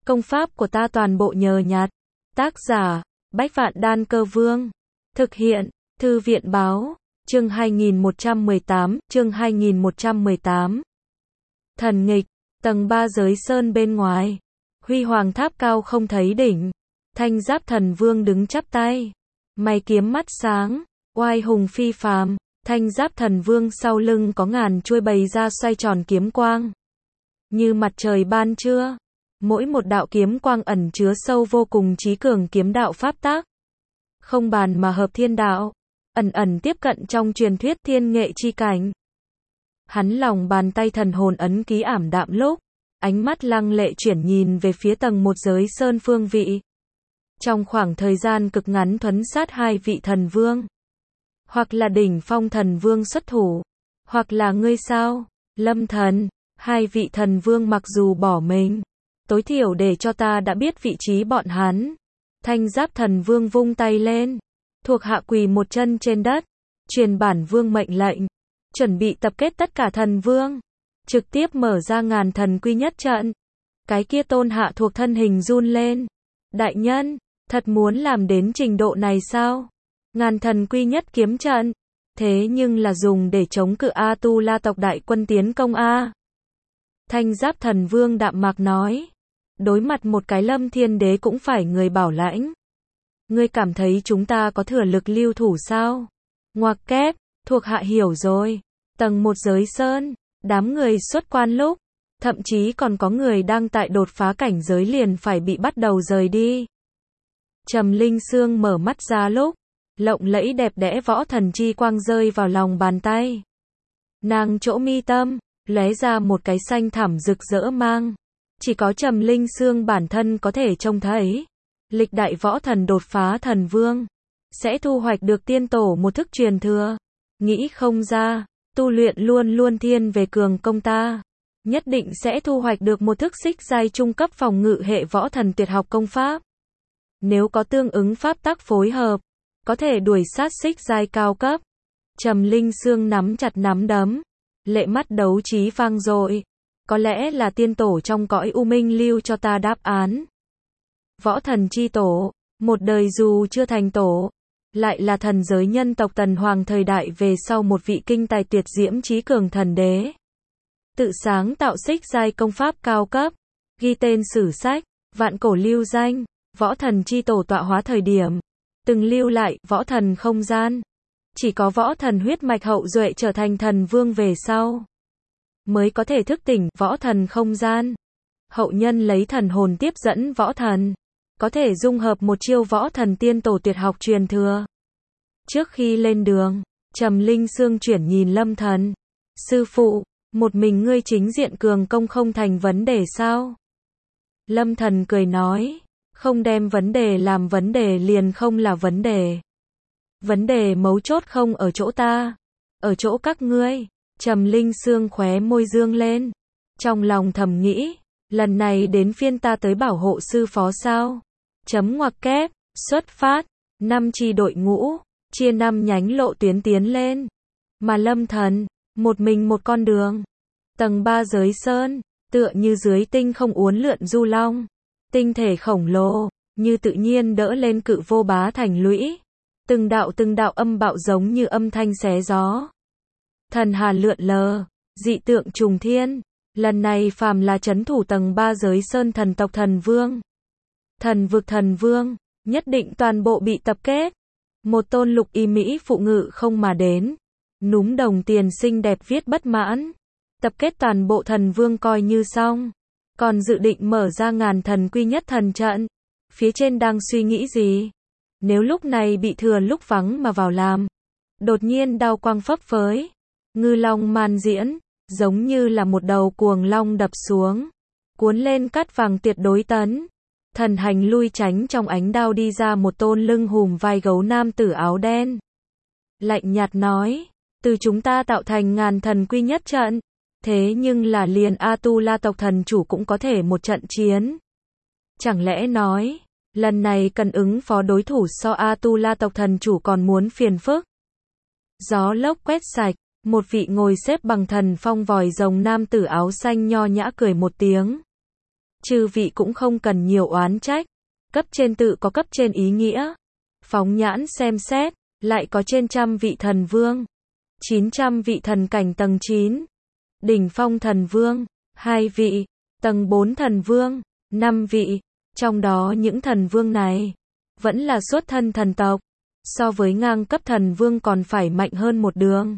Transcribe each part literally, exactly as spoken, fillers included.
Công pháp của ta toàn bộ nhờ nhặt. Tác giả, Bách Vạn Đan Cơ Vương. Thực hiện, Thư viện Báo. Chương hai nghìn một trăm mười tám, chương hai nghìn một trăm mười tám. Thần nghịch, tầng ba giới sơn bên ngoài. Huy hoàng tháp cao không thấy đỉnh. Thanh giáp thần vương đứng chắp tay. Mày kiếm mắt sáng, oai hùng phi phàm. Thanh giáp thần vương sau lưng có ngàn chuôi bày ra xoay tròn kiếm quang. Như mặt trời ban trưa. Mỗi một đạo kiếm quang ẩn chứa sâu vô cùng trí cường kiếm đạo pháp tác. Không bàn mà hợp thiên đạo. Ẩn ẩn tiếp cận trong truyền thuyết thiên nghệ chi cảnh. Hắn lòng bàn tay thần hồn ấn ký ảm đạm lúc. Ánh mắt lăng lệ chuyển nhìn về phía tầng một giới sơn phương vị. Trong khoảng thời gian cực ngắn thuấn sát hai vị thần vương. Hoặc là đỉnh phong thần vương xuất thủ. Hoặc là ngươi sao, Lâm Thần. Hai vị thần vương mặc dù bỏ mình. Tối thiểu để cho ta đã biết vị trí bọn hắn. Thanh giáp thần vương vung tay lên. Thuộc hạ quỳ một chân trên đất. Truyền bản vương mệnh lệnh. Chuẩn bị tập kết tất cả thần vương. Trực tiếp mở ra ngàn thần quy nhất trận. Cái kia tôn hạ thuộc thân hình run lên. Đại nhân, thật muốn làm đến trình độ này sao? Ngàn thần quy nhất kiếm trận. Thế nhưng là dùng để chống cự A-tu-la tộc đại quân tiến công A. Thanh giáp thần vương đạm mạc nói. Đối mặt một cái Lâm Thiên Đế cũng phải người bảo lãnh. Ngươi cảm thấy chúng ta có thừa lực lưu thủ sao? Ngoặc kép, thuộc hạ hiểu rồi. Tầng một giới sơn, đám người xuất quan lúc. Thậm chí còn có người đang tại đột phá cảnh giới liền phải bị bắt đầu rời đi. Trầm Linh Sương mở mắt ra lúc. Lộng lẫy đẹp đẽ võ thần chi quang rơi vào lòng bàn tay. Nàng chỗ mi tâm, lóe ra một cái xanh thẳm rực rỡ mang. Chỉ có Trầm Linh Sương bản thân có thể trông thấy. Lịch đại võ thần đột phá thần vương. Sẽ thu hoạch được tiên tổ một thức truyền thừa. Nghĩ không ra, tu luyện luôn luôn thiên về cường công ta. Nhất định sẽ thu hoạch được một thức xích giai trung cấp phòng ngự hệ võ thần tuyệt học công pháp. Nếu có tương ứng pháp tác phối hợp. Có thể đuổi sát xích giai cao cấp. Trầm Linh Sương nắm chặt nắm đấm. Lệ mắt đấu trí vang dội. Có lẽ là tiên tổ trong cõi u minh lưu cho ta đáp án. Võ thần chi tổ, một đời dù chưa thành tổ, lại là thần giới nhân tộc Tần Hoàng thời đại về sau một vị kinh tài tuyệt diễm trí cường thần đế. Tự sáng tạo xích giai công pháp cao cấp, ghi tên sử sách, vạn cổ lưu danh, võ thần chi tổ tọa hóa thời điểm. Từng lưu lại võ thần không gian. Chỉ có võ thần huyết mạch hậu duệ trở thành thần vương về sau. Mới có thể thức tỉnh võ thần không gian. Hậu nhân lấy thần hồn tiếp dẫn võ thần. Có thể dung hợp một chiêu võ thần tiên tổ tuyệt học truyền thừa. Trước khi lên đường, Trầm Linh Sương chuyển nhìn Lâm Thần. Sư phụ, một mình ngươi chính diện cường công không thành vấn đề sao? Lâm Thần cười nói. Không đem vấn đề làm vấn đề liền không là vấn đề. Vấn đề mấu chốt không ở chỗ ta. Ở chỗ các ngươi. Trầm Linh Sương khóe môi dương lên. Trong lòng thầm nghĩ. Lần này đến phiên ta tới bảo hộ sư phó sao. Chấm ngoặc kép. Xuất phát. Năm chi đội ngũ. Chia năm nhánh lộ tuyến tiến lên. Mà Lâm Thần. Một mình một con đường. Tầng ba giới sơn. Tựa như dưới tinh không uốn lượn du long. Tinh thể khổng lồ, như tự nhiên đỡ lên cự vô bá thành lũy. Từng đạo từng đạo âm bạo giống như âm thanh xé gió. Thần hà lượn lờ, dị tượng trùng thiên. Lần này phàm là trấn thủ tầng ba giới sơn thần tộc thần vương. Thần vực thần vương, nhất định toàn bộ bị tập kết. Một tôn lục y mỹ phụ ngự không mà đến. Núm đồng tiền xinh đẹp viết bất mãn. Tập kết toàn bộ thần vương coi như xong. Còn dự định mở ra ngàn thần quy nhất thần trận. Phía trên đang suy nghĩ gì? Nếu lúc này bị thừa lúc vắng mà vào làm. Đột nhiên đao quang phấp phới. Ngư long man diễn. Giống như là một đầu cuồng long đập xuống. Cuốn lên cát vàng tuyệt đối tấn. Thần hành lui tránh trong ánh đao đi ra một tôn lưng hùm vai gấu nam tử áo đen. Lạnh nhạt nói. Từ chúng ta tạo thành ngàn thần quy nhất trận. Thế nhưng là liền A-tu-la tộc thần chủ cũng có thể một trận chiến. Chẳng lẽ nói, lần này cần ứng phó đối thủ so A-tu-la tộc thần chủ còn muốn phiền phức. Gió lốc quét sạch, một vị ngồi xếp bằng thần phong vòi rồng nam tử áo xanh nho nhã cười một tiếng. Chư vị cũng không cần nhiều oán trách. Cấp trên tự có cấp trên ý nghĩa. Phóng nhãn xem xét, lại có trên trăm vị thần vương. chín trăm vị thần cảnh tầng chín. Đỉnh phong thần vương, hai vị. Tầng bốn thần vương, năm vị. Trong đó những thần vương này, vẫn là xuất thân thần tộc. So với ngang cấp thần vương còn phải mạnh hơn một đường.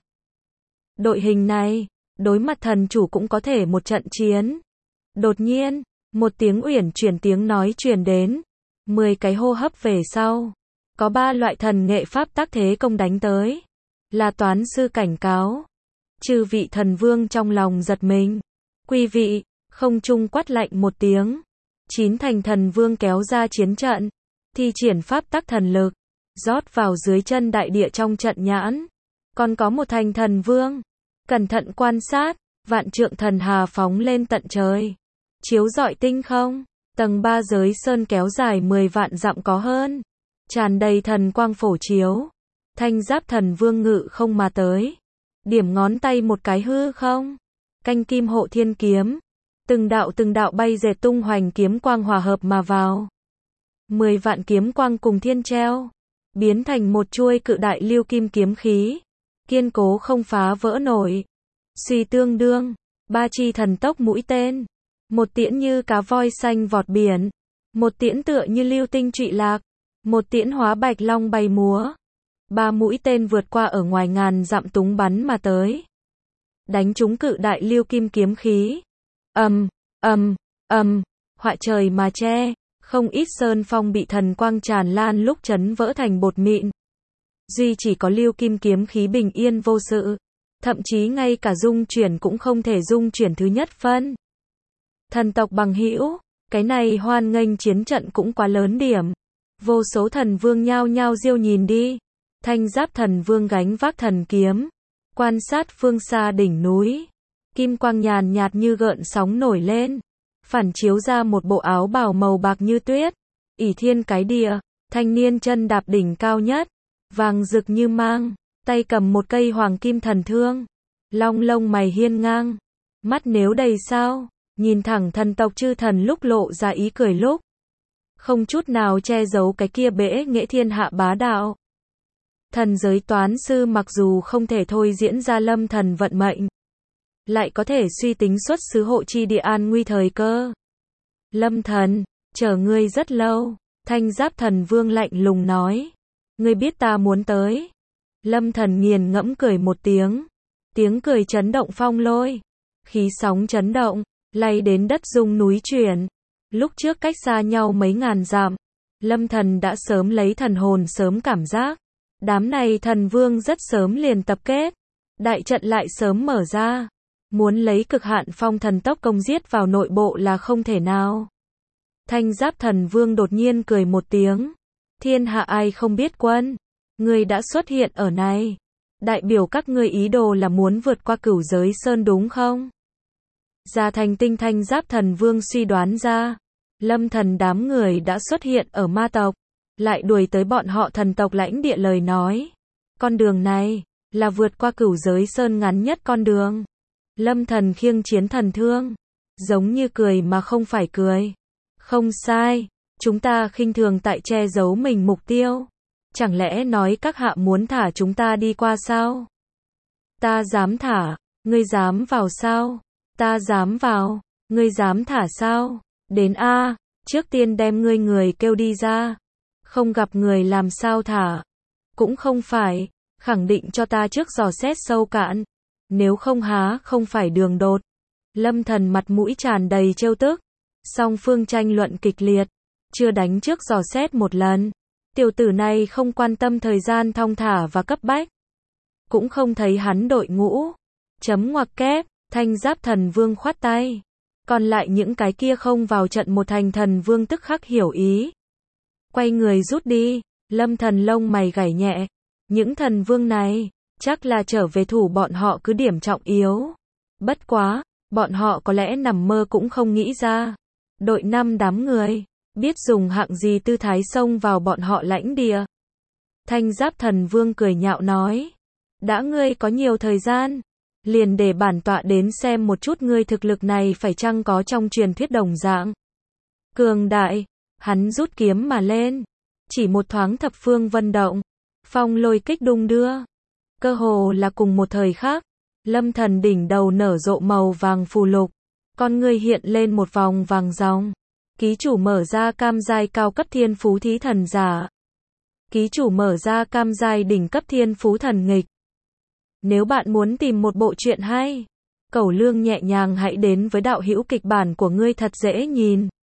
Đội hình này, đối mặt thần chủ cũng có thể một trận chiến. Đột nhiên, một tiếng uyển chuyển tiếng nói truyền đến. Mười cái hô hấp về sau, có ba loại thần nghệ pháp tác thế công đánh tới. Là toán sư cảnh cáo. Chư vị thần vương trong lòng giật mình. Quý vị, không trung quát lạnh một tiếng. Chín thành thần vương kéo ra chiến trận. Thi triển pháp tắc thần lực. Rót vào dưới chân đại địa trong trận nhãn. Còn có một thành thần vương. Cẩn thận quan sát. Vạn trượng thần hà phóng lên tận trời. Chiếu rọi tinh không. Tầng ba giới sơn kéo dài mười vạn dặm có hơn. Tràn đầy thần quang phổ chiếu. Thanh giáp thần vương ngự không mà tới. Điểm ngón tay một cái hư không. Canh kim hộ thiên kiếm. Từng đạo từng đạo bay dệt tung hoành kiếm quang hòa hợp mà vào. Mười vạn kiếm quang cùng thiên treo. Biến thành một chuôi cự đại lưu kim kiếm khí. Kiên cố không phá vỡ nổi. Suy tương đương. Ba chi thần tốc mũi tên. Một tiễn như cá voi xanh vọt biển. Một tiễn tựa như lưu tinh trụy lạc. Một tiễn hóa bạch long bay múa. Ba mũi tên vượt qua ở ngoài ngàn dặm túng bắn mà tới. Đánh trúng cự đại lưu kim kiếm khí. Ầm, ầm, ầm, họa trời mà che. Không ít sơn phong bị thần quang tràn lan lúc chấn vỡ thành bột mịn. Duy chỉ có lưu kim kiếm khí bình yên vô sự. Thậm chí ngay cả dung chuyển cũng không thể dung chuyển thứ nhất phân. Thần tộc bằng hữu, cái này hoan nghênh chiến trận cũng quá lớn điểm. Vô số thần vương nhao nhao diêu nhìn đi. Thanh giáp thần vương gánh vác thần kiếm. Quan sát phương xa đỉnh núi. Kim quang nhàn nhạt như gợn sóng nổi lên. Phản chiếu ra một bộ áo bào màu bạc như tuyết. ỷ thiên cái địa. Thanh niên chân đạp đỉnh cao nhất. Vàng rực như mang. Tay cầm một cây hoàng kim thần thương. Long lông mày hiên ngang. Mắt nếu đầy sao. Nhìn thẳng thần tộc chư thần lúc lộ ra ý cười lúc. Không chút nào che giấu cái kia bẽ nghệ thiên hạ bá đạo. Thần giới toán sư mặc dù không thể thôi diễn ra lâm thần vận mệnh. Lại có thể suy tính xuất xứ hộ chi địa an nguy thời cơ. Lâm thần, chờ ngươi rất lâu. Thanh giáp thần vương lạnh lùng nói. Ngươi biết ta muốn tới. Lâm thần nghiền ngẫm cười một tiếng. Tiếng cười chấn động phong lôi. Khí sóng chấn động. Lay đến đất rung núi chuyển. Lúc trước cách xa nhau mấy ngàn dặm. Lâm thần đã sớm lấy thần hồn sớm cảm giác. Đám này thần vương rất sớm liền tập kết. Đại trận lại sớm mở ra. Muốn lấy cực hạn phong thần tốc công giết vào nội bộ là không thể nào. Thanh giáp thần vương đột nhiên cười một tiếng. Thiên hạ ai không biết quân. Ngươi đã xuất hiện ở này. Đại biểu các ngươi ý đồ là muốn vượt qua cửu giới sơn đúng không? Gia Thành Tinh thanh giáp thần vương suy đoán ra. Lâm thần đám người đã xuất hiện ở ma tộc. Lại đuổi tới bọn họ thần tộc lãnh địa lời nói. Con đường này, là vượt qua cửu giới sơn ngắn nhất con đường. Lâm thần khiêng chiến thần thương. Giống như cười mà không phải cười. Không sai, chúng ta khinh thường tại che giấu mình mục tiêu. Chẳng lẽ nói các hạ muốn thả chúng ta đi qua sao? Ta dám thả, ngươi dám vào sao? Ta dám vào, ngươi dám thả sao? Đến A, trước tiên đem ngươi người kêu đi ra. Không gặp người làm sao thả? Cũng không phải, khẳng định cho ta trước dò xét sâu cạn. Nếu không há không phải đường đột. Lâm thần mặt mũi tràn đầy trêu tức. Song phương tranh luận kịch liệt. Chưa đánh trước dò xét một lần. Tiểu tử này không quan tâm thời gian thong thả và cấp bách. Cũng không thấy hắn đội ngũ. Chấm ngoặc kép, thanh giáp thần vương khoát tay. Còn lại những cái kia không vào trận một thành thần vương tức khắc hiểu ý. Quay người rút đi, lâm thần lông mày gảy nhẹ. Những thần vương này, chắc là trở về thủ bọn họ cứ điểm trọng yếu. Bất quá, bọn họ có lẽ nằm mơ cũng không nghĩ ra. Đội năm đám người, biết dùng hạng gì tư thái xông vào bọn họ lãnh địa. Thanh giáp thần vương cười nhạo nói. Đã ngươi có nhiều thời gian, liền để bản tọa đến xem một chút ngươi thực lực này phải chăng có trong truyền thuyết đồng dạng. Cường đại, hắn rút kiếm mà lên. Chỉ một thoáng thập phương vân động, phong lôi kích đung đưa. Cơ hồ là cùng một thời khắc, Lâm Thần đỉnh đầu nở rộ màu vàng phù lục, con người hiện lên một vòng vàng ròng. Ký chủ mở ra cam giai cao cấp thiên phú thí thần giả. Ký chủ mở ra cam giai đỉnh cấp thiên phú thần nghịch. Nếu bạn muốn tìm một bộ truyện hay, Cẩu Lương nhẹ nhàng hãy đến với đạo hữu kịch bản của ngươi thật dễ nhìn.